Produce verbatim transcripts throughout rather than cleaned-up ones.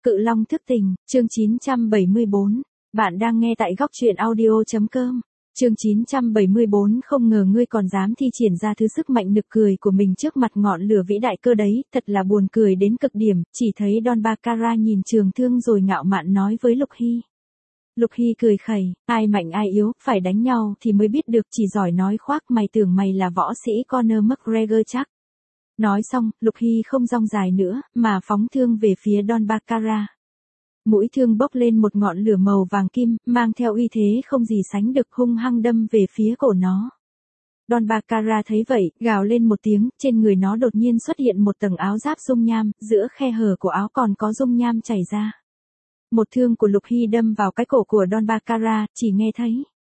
Cự Long thức tình, chương chín trăm bảy mươi bốn. Bạn đang nghe tại góc truyện audio chấm com. Chương chín trăm bảy mươi bốn. Không ngờ ngươi còn dám thi triển ra thứ sức mạnh nực cười của mình trước mặt ngọn lửa vĩ đại cơ đấy, thật là buồn cười đến cực điểm. Chỉ thấy Don Baccarat nhìn Trường Thương rồi ngạo mạn nói với Lục Hy. Lục Hy cười khẩy, ai mạnh ai yếu, phải đánh nhau thì mới biết được, chỉ giỏi nói khoác, mày tưởng mày là võ sĩ Conor McGregor chắc. Nói xong, Lục Hy không rong dài nữa, mà phóng thương về phía Don Baccarat. Mũi thương bốc lên một ngọn lửa màu vàng kim, mang theo uy thế không gì sánh được, hung hăng đâm về phía cổ nó. Don Baccarat thấy vậy, gào lên một tiếng, trên người nó đột nhiên xuất hiện một tầng áo giáp dung nham, giữa khe hở của áo còn có dung nham chảy ra. Một thương của Lục Hy đâm vào cái cổ của Don Baccarat, chỉ nghe thấy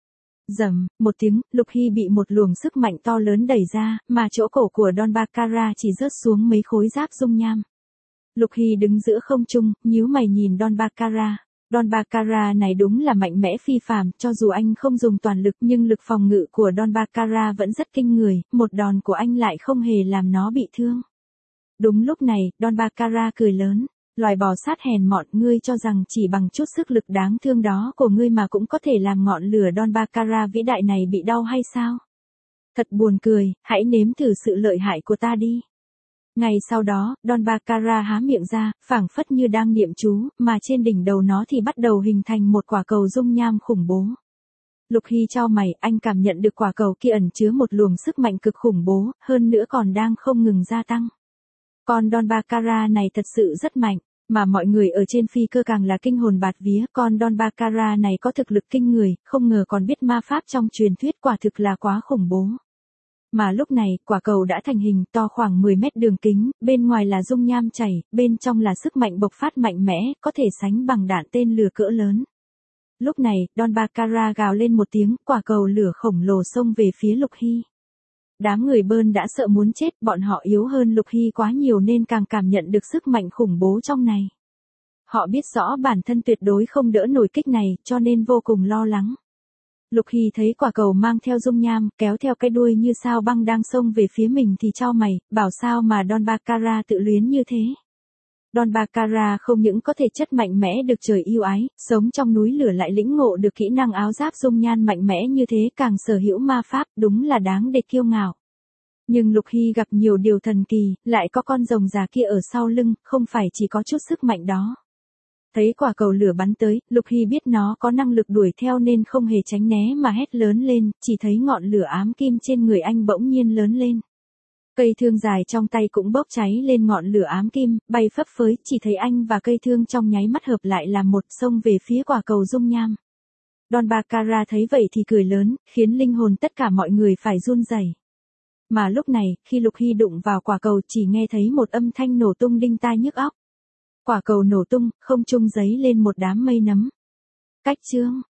rầm một tiếng, Lục Hy bị một luồng sức mạnh to lớn đẩy ra, mà chỗ cổ của Don Baccarat chỉ rớt xuống mấy khối giáp dung nham. Lục Hy đứng giữa không trung, nhíu mày nhìn Don Baccarat. Don Baccarat này đúng là mạnh mẽ phi phàm, cho dù anh không dùng toàn lực nhưng lực phòng ngự của Don Baccarat vẫn rất kinh người, một đòn của anh lại không hề làm nó bị thương. Đúng lúc này, Don Baccarat cười lớn. Loài bò sát hèn mọn, ngươi cho rằng chỉ bằng chút sức lực đáng thương đó của ngươi mà cũng có thể làm ngọn lửa Don Baccarat vĩ đại này bị đau hay sao? Thật buồn cười, hãy nếm thử sự lợi hại của ta đi. Ngày sau đó, Don Baccarat há miệng ra, phảng phất như đang niệm chú, mà trên đỉnh đầu nó thì bắt đầu hình thành một quả cầu dung nham khủng bố. Lục Hy chau mày, anh cảm nhận được quả cầu kia ẩn chứa một luồng sức mạnh cực khủng bố, hơn nữa còn đang không ngừng gia tăng. Con Don Baccarat này thật sự rất mạnh, mà mọi người ở trên phi cơ càng là kinh hồn bạt vía, con Don Baccarat này có thực lực kinh người, không ngờ còn biết ma pháp trong truyền thuyết, quả thực là quá khủng bố. Mà lúc này, quả cầu đã thành hình, to khoảng mười mét đường kính, bên ngoài là dung nham chảy, bên trong là sức mạnh bộc phát mạnh mẽ, có thể sánh bằng đạn tên lửa cỡ lớn. Lúc này, Don Baccarat gào lên một tiếng, quả cầu lửa khổng lồ xông về phía Lục Hy. Đám người Bơn đã sợ muốn chết, bọn họ yếu hơn Lục Hy quá nhiều nên càng cảm nhận được sức mạnh khủng bố trong này. Họ biết rõ bản thân tuyệt đối không đỡ nổi kích này, cho nên vô cùng lo lắng. Lục Hy thấy quả cầu mang theo dung nham, kéo theo cái đuôi như sao băng đang xông về phía mình thì chau mày, bảo sao mà Don Baccarat tự luyến như thế. Don Baccarat không những có thể chất mạnh mẽ được trời yêu ái, sống trong núi lửa lại lĩnh ngộ được kỹ năng áo giáp dung nham mạnh mẽ như thế, càng sở hữu ma pháp, đúng là đáng để kiêu ngạo. Nhưng Lục Hy gặp nhiều điều thần kỳ, lại có con rồng già kia ở sau lưng, không phải chỉ có chút sức mạnh đó. Thấy quả cầu lửa bắn tới, Lục Hy biết nó có năng lực đuổi theo nên không hề tránh né mà hét lớn lên, chỉ thấy ngọn lửa ám kim trên người anh bỗng nhiên lớn lên. Cây thương dài trong tay cũng bốc cháy lên ngọn lửa ám kim, bay phấp phới, chỉ thấy anh và cây thương trong nháy mắt hợp lại làm một, xông về phía quả cầu dung nham. Don Baccarat thấy vậy thì cười lớn, khiến linh hồn tất cả mọi người phải run rẩy. Mà lúc này, khi Lục Hy đụng vào quả cầu chỉ nghe thấy một âm thanh nổ tung đinh tai nhức óc. Quả cầu nổ tung, không trung giấy lên một đám mây nấm. Cách chương.